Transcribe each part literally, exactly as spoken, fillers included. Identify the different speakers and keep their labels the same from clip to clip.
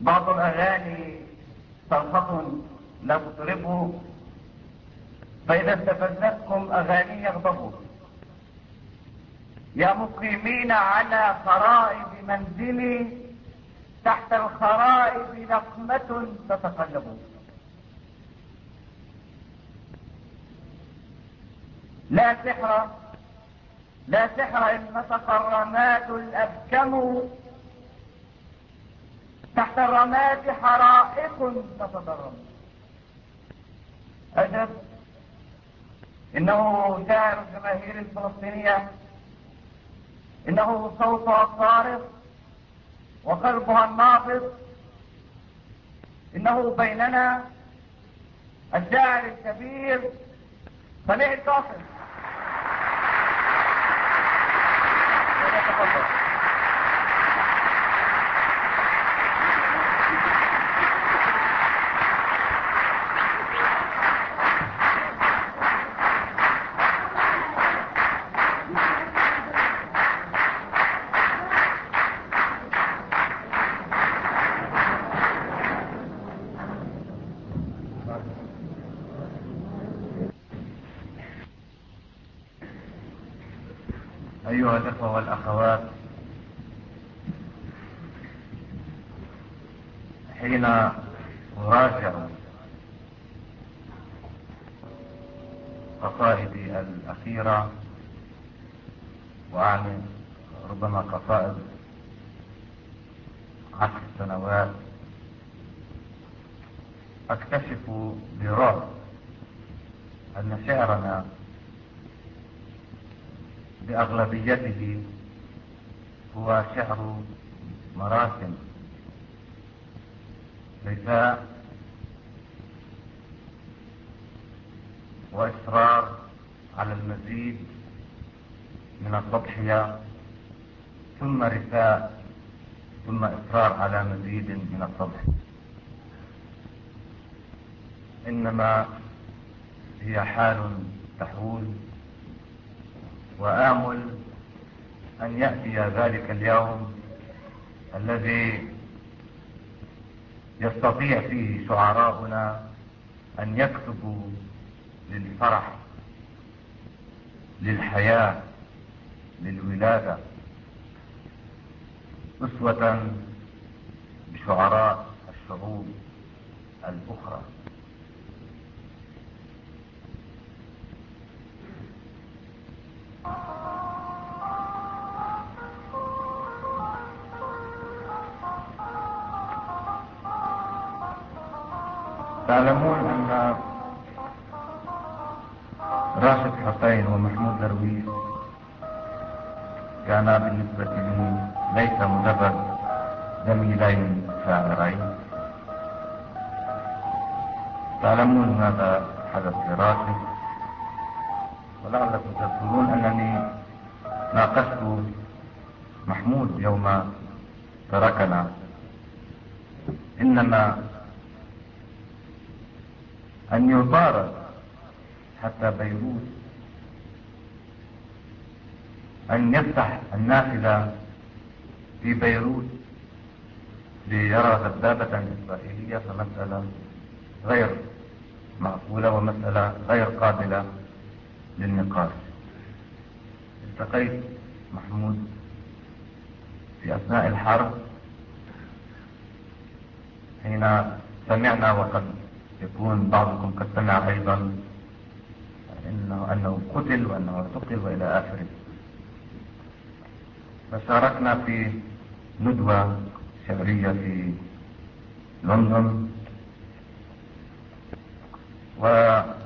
Speaker 1: بعض الأغاني صرخة لا تطربوا، فإذا استفزتكم أغاني يغضبوا. يا مقيمين على خرائب منزلي، تحت الخرائب نقمة تتقلب. لا سحر لا سحر إن نطق الرماد الأبكم، تحت الرماد حرائق تتضرم. أجب، إنه شاعر الجماهير الفلسطينية، إنه صوتها الصارخ وقلبها النابض، إنه بيننا الشاعر الكبير سميع القاسم. أيها الأخوة والأخوات، حين أراجع قصائدي الأخيرة، وأعني ربما قصائد عشر سنوات، أكتشف برعب أن شعرنا بأغلبيته هو شعر مراسم، رثاء وإصرار على المزيد من التضحية، ثم رثاء، ثم إصرار على مزيد من التضحية. إنما هي حال تحول، وآمل أن يأتي ذلك اليوم الذي يستطيع فيه شعراؤنا أن يكتبوا للفرح، للحياة، للولادة، أسوة بشعراء الشعوب الأخرى. تعلمون أن راشد حسين ومحمود درويش كانا بالنسبة لي ليس مجرد زميلين شاعرين. تعلمون ماذا حدث لراشد، ولعلكم تذكرون أنني ناقشت محمود يوم تركنا. إنما أن يطارد حتى بيروت، أن يفتح النافذة في بيروت ليرى دبابة إسرائيلية، فمسألة غير معقولة ومسألة غير قابلة للنقاش. التقيت محمود في أثناء الحرب حين سمعنا، وقد يكون بعضكم قد سمع أيضا إنه, أنه قتل وأنه اعتقل وإلى آخره. فشاركنا في ندوة شعرية في لندن، وسأل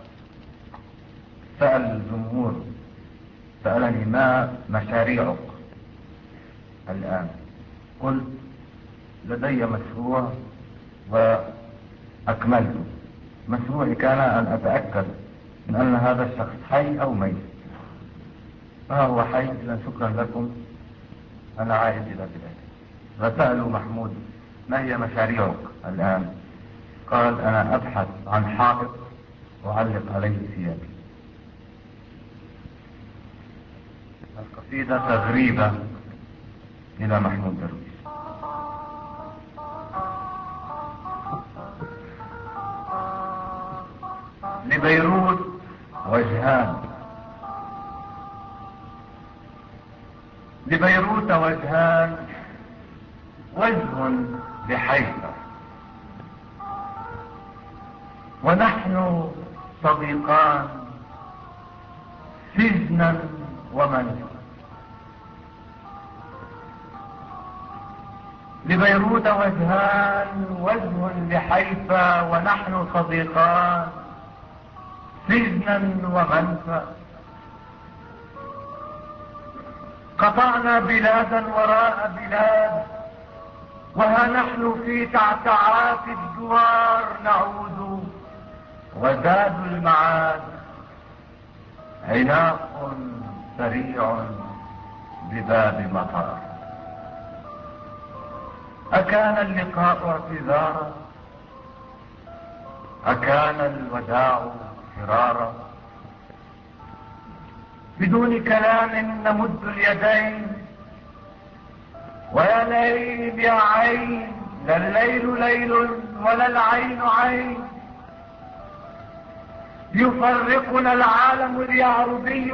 Speaker 1: الجمهور، سألني ما مشاريعك الآن؟ قلت لدي مشروع وأكملته. مشروعي كان أن أتأكد من أن هذا الشخص حي أو ميت، فهو حي. إذا شكرا لكم، أنا عائد إلى بلادي. فسألوا محمود ما هي مشاريعك الآن؟ قال أنا أبحث عن حائط أعلق عليه ثيابي. القصيدة تغريبة إلى محمود درويش. لبيروت وجهان، لبيروت وجهان، وجه لحيفا، ونحن صديقان سجنا ومنفى. لبيروت وجهان، وجه لحيفا، ونحن صديقان سجنا ومنفى. قطعنا بلادا وراء بلاد، وها نحن في تعتعات الدوار نعود، وزاد المعاد عناق سريع بباب مطار. أكان اللقاء اعتذارا؟ أكان الوداع فرارا؟ بدون كلام نمد اليدين، ويا ليل يا عين، لا الليل ليل ولا العين عين. يفرقنا العالم اليعربي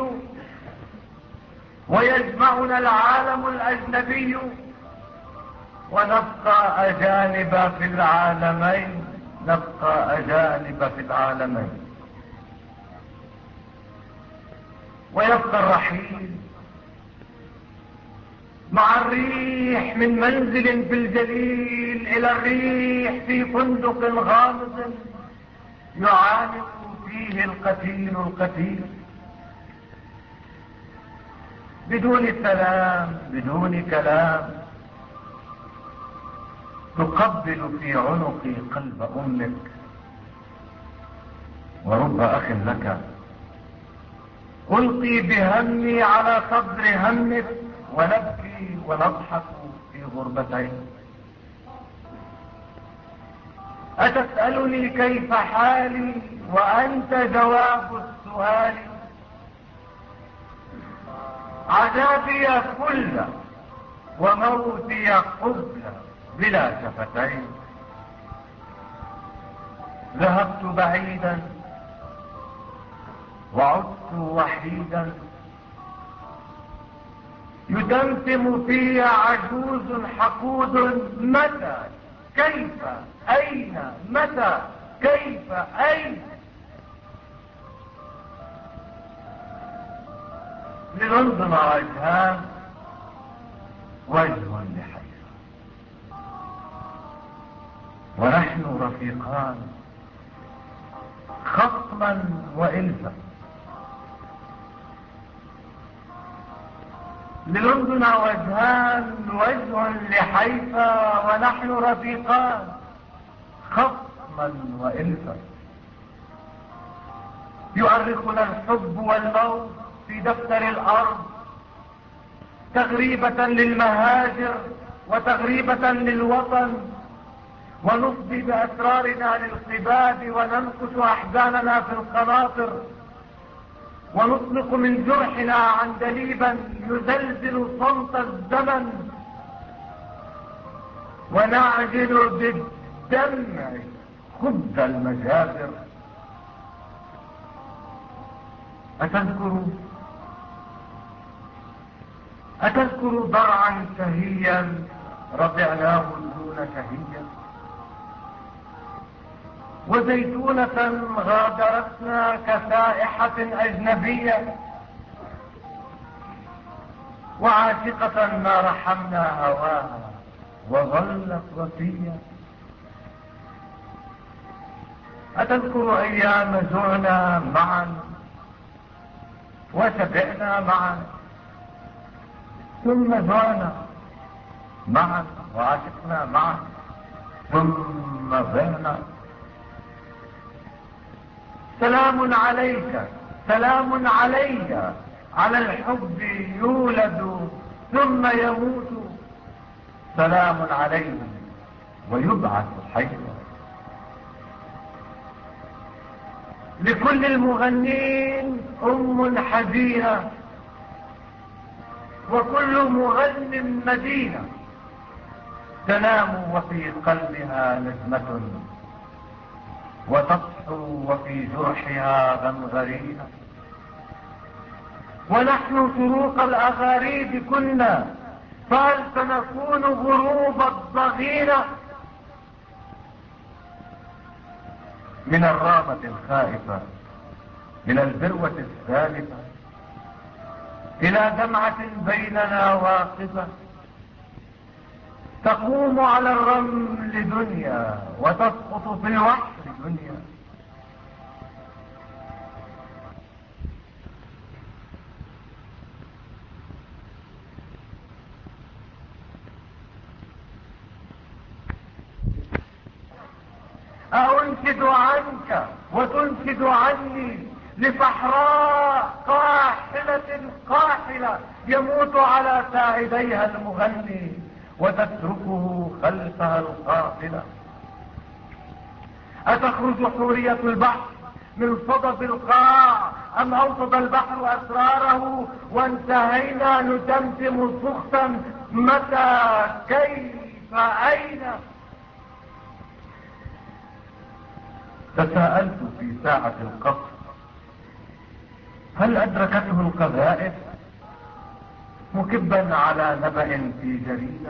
Speaker 1: ويجمعنا العالم الأجنبي، ونبقى أجانب في العالمين، نبقى أجانب في العالمين. ويبقى الرحيل مع الريح من منزل في الجليل إلى الريح في فندق غامض يعانق فيه القتيل القتيل، بدون سلام بدون كلام. تقبل في عنقي قلب أمك، ورب أخ لك ألقي بهمي على صدر همك، ونبكي ونضحك في غربتين. أتسألني كيف حالي وأنت جواب السؤال؟ عذابي كل وموتي قبل بلا شفتين. ذهبت بعيدا وعدت وحيدا، يتمتم في عجوز حقود. متى كيف أين متى كيف أين؟ للندن وجهان، وجه لحيفا، ونحن رفيقان خصما وإلفا. للندن وجهان، وجه لحيفا، ونحن رفيقان خصما وإلفا. يؤرخنا الحب والموت في دفتر الأرض، تغريبة للمهاجر وتغريبة للوطن، ونفضي بأسرارنا للقباب، وننقش أحزاننا في القناطر، ونطلق من جرحنا عندليبا يزلزل صمت الزمن، ونعجل بالدمع خبز المجازر. أتذكر أتذكر ضرعا شهيا رضعناه دون شهيا، وزيتونة غادرتنا كسائحة أجنبية، وعاشقة ما رحمنا هواها وظلت وفية. أتذكر أيام زعنا معا وشبعنا معا، ثم زعنا معا وعاشقنا معا، ثم ضعنا. سلام عليك، سلام علي، على الحب يولد ثم يموت، سلام عليه ويبعث حيا. لكل المغنين أم حزينة، وكل مغن مدينة، تنام وفي قلبها نجمة وتصحو وفي جرحها غمغرينا. ونحن شروق الأغاريد كنا، فهل سنكون غروب الضغينة؟ من الرامة الخائفة إلى الذروة الثالثة، إلى دمعة بيننا واقفة، تقوم على الرمل دنيا وتسقط في الوحر دنيا. أنشد عنك وتنشد عني لصحراء قاحلة قاحلة يموت على ساعديها المغني وتتركه خلفها القافلة. أتخرج حورية البحر من صدف القاع أم أوصد البحر أسراره وانتهينا نتمتم سخطا متى كيف أين؟ تساءلت في ساعة القصر هل أدركته القذائف مكبا على نبأ في جريدة؟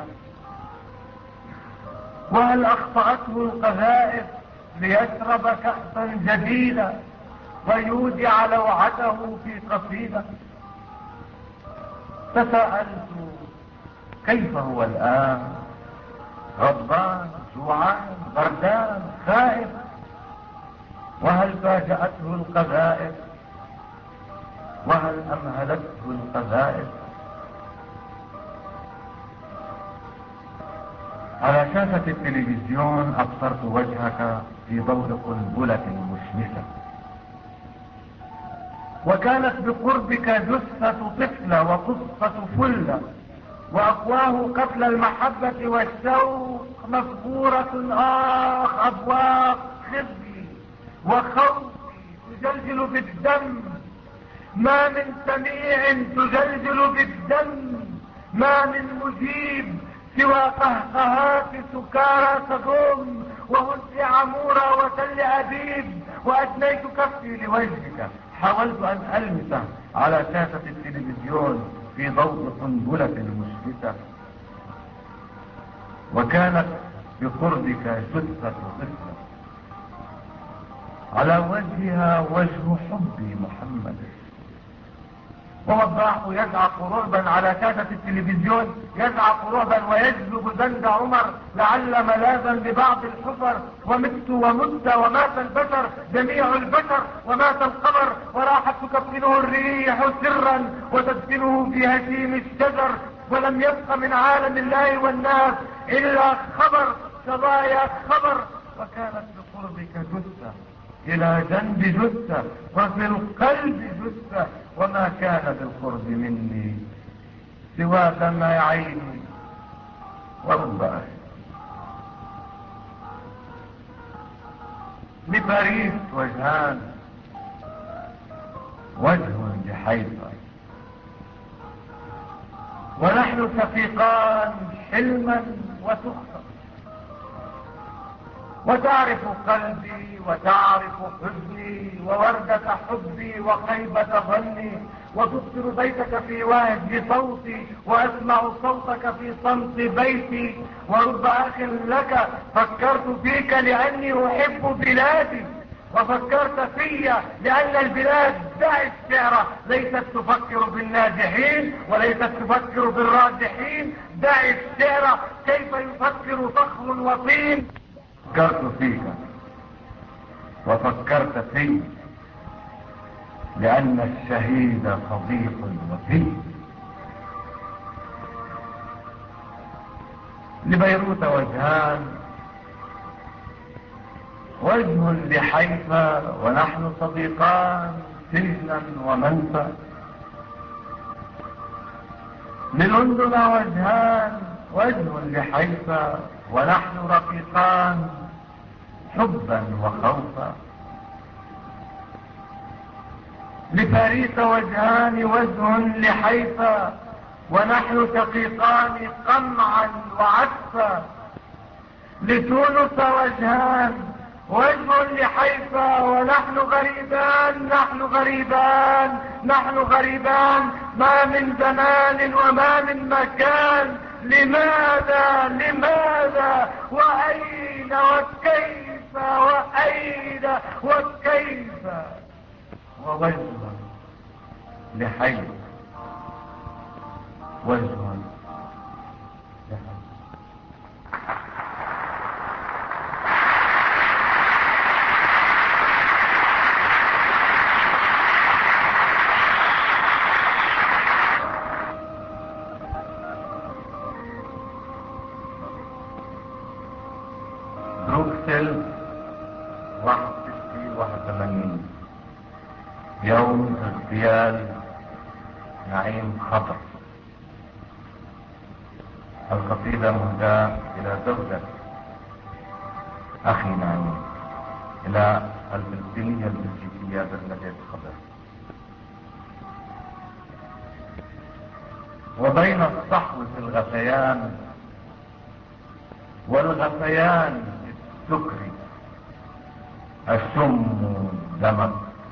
Speaker 1: وهل أخطأته القذائف ليشرب كأسا جديدة ويودع لوعته في قصيدة؟ تساءلت كيف هو الآن، غضبان جوعان بردان خائف؟ وهل فاجأته القذائف وهل أمهلته القذائف؟ على شاشة التلفزيون أبصرت وجهك في ضوء قنبلة مشمسة، وكانت بقربك جثة طفلة وقصة فلة، وأقواه قتل المحبة والشوق مفجورة آخ أبواق خزي وخوفي تجلجل بالدم. ما من سميع تجلجل بالدم، ما من مجيب سوى قهقهات سكارى تضم وهز عمورة وتل أبيب. وأدنيت كفي لوجهك، حاولت أن ألمسه على شاشة التلفزيون في ضوء قنبلة مشبسة، وكانت بقربك جثة طفلة على وجهها وجه حبي محمد. ووضعه يزعق رعبا على شاشة التلفزيون، يزعق رعبا ويجذب زند عمر لعل ملاذا لبعض الحفر. ومت ومت ومات البشر، جميع البشر، ومات القمر، وراحت تكفنه الريح سرا وتدفنه في هشيم الشجر. ولم يبق من عالم الله والناس إلا خبر شظايا خبر. وكانت بقربك جثة إلى جنب جثة وفي القلب جثة، وما كان بالقرب مني سوى دمع عيني ورب أهلي. لباريس وجهان، وجه لحيفا، ونحن شفيقان حلما وسخطا. وتعرف قلبي وتعرف حزني ووردة حبي وخيبة ظني، وتبصر بيتك في وهج صوتي وأسمع صوتك في صمت بيتي. ورب أخ لك فكرت فيك لأني أحب بلادي، وفكرت في لأن البلاد دع الشعر ليست تفكر بالناجحين وليست تفكر بالراجحين. دع الشعر كيف يفكر صخر وطين. فكرت فيك وفكرت في لأن الشهيد صديق وفي. لبيروت وجهان، وجه لحيفا ونحن صديقان سجنا ومنفى. للندن وجهان، وجه لحيفا ونحن رفيقان حبا وخوفا. لباريس وجهان، وجه لحيفا ونحن شقيقان قمعا وعسفا. لتونس وجهان، وجه لحيفا ونحن غريبان، نحن غريبان، نحن غريبان، ما من زمان وما من مكان. لماذا لماذا وأين وكيف وأين وكيف؟ ووجه لحيفا، وجه لحيفا. بروكسل واحد وستين واحد وثمانين، يوم اغتيال نعيم خطر. القصيدة مهداة إلى زوجة أخي نعيم، إلى الفلسطينية البلجيكية برناديت خضر. وبين الصحو في الغثيان والغثيان السكري السم دمك،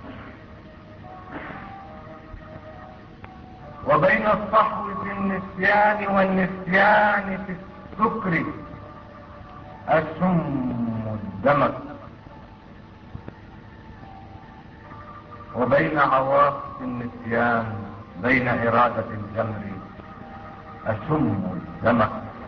Speaker 1: وبين الصحو في النسيان والنسيان في السكر السم الدمك، وبين عواصف النسيان بين إرادة الجمر السم الدمك،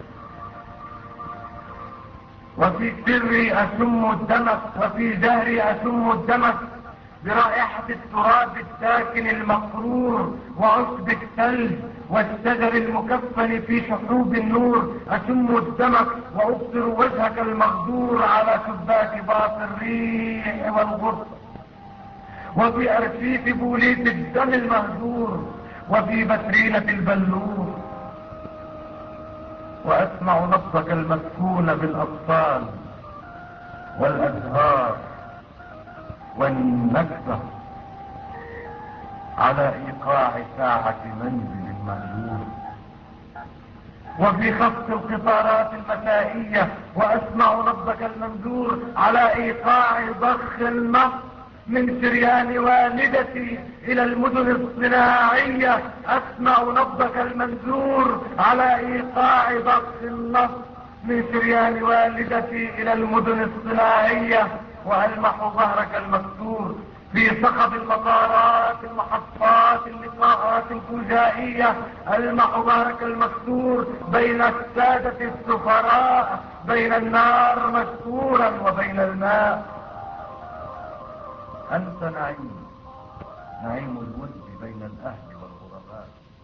Speaker 1: وفي سري أسم الدمك، وفي جهري أسم الدمك برائحة التراب الساكن المقرور وعصب الثلج والشجر المكفن في شحوب النور. أسم الدمك وأبصر وجهك المغدور على شباك باط الريح والغصن، وفي أرشيف بوليت الدم المهجور، وفي بترينة البلور. وأسمع نبضك المسكون بالأطفال والأزهار والنكبة على إيقاع ساعة منزل مهجور، وفي خفق القطارات المسائية. وأسمع نبضك المنذور على إيقاع ضخ النفط من شريان والدتي إلى المدن الصناعية. أسمع نبضك المنذور على إيقاع ضخ النفط من شريان والدتي إلى المدن الصناعية. وألمح ظهرك المكسور في صخب المطارات المحطات اللقاءات الفجائية. ألمح ظهرك المكسور بين السادة السفراء، بين النار مكسورا وبين الماء. أنت نعيم، نعيم الود بين الأهل والغرباء.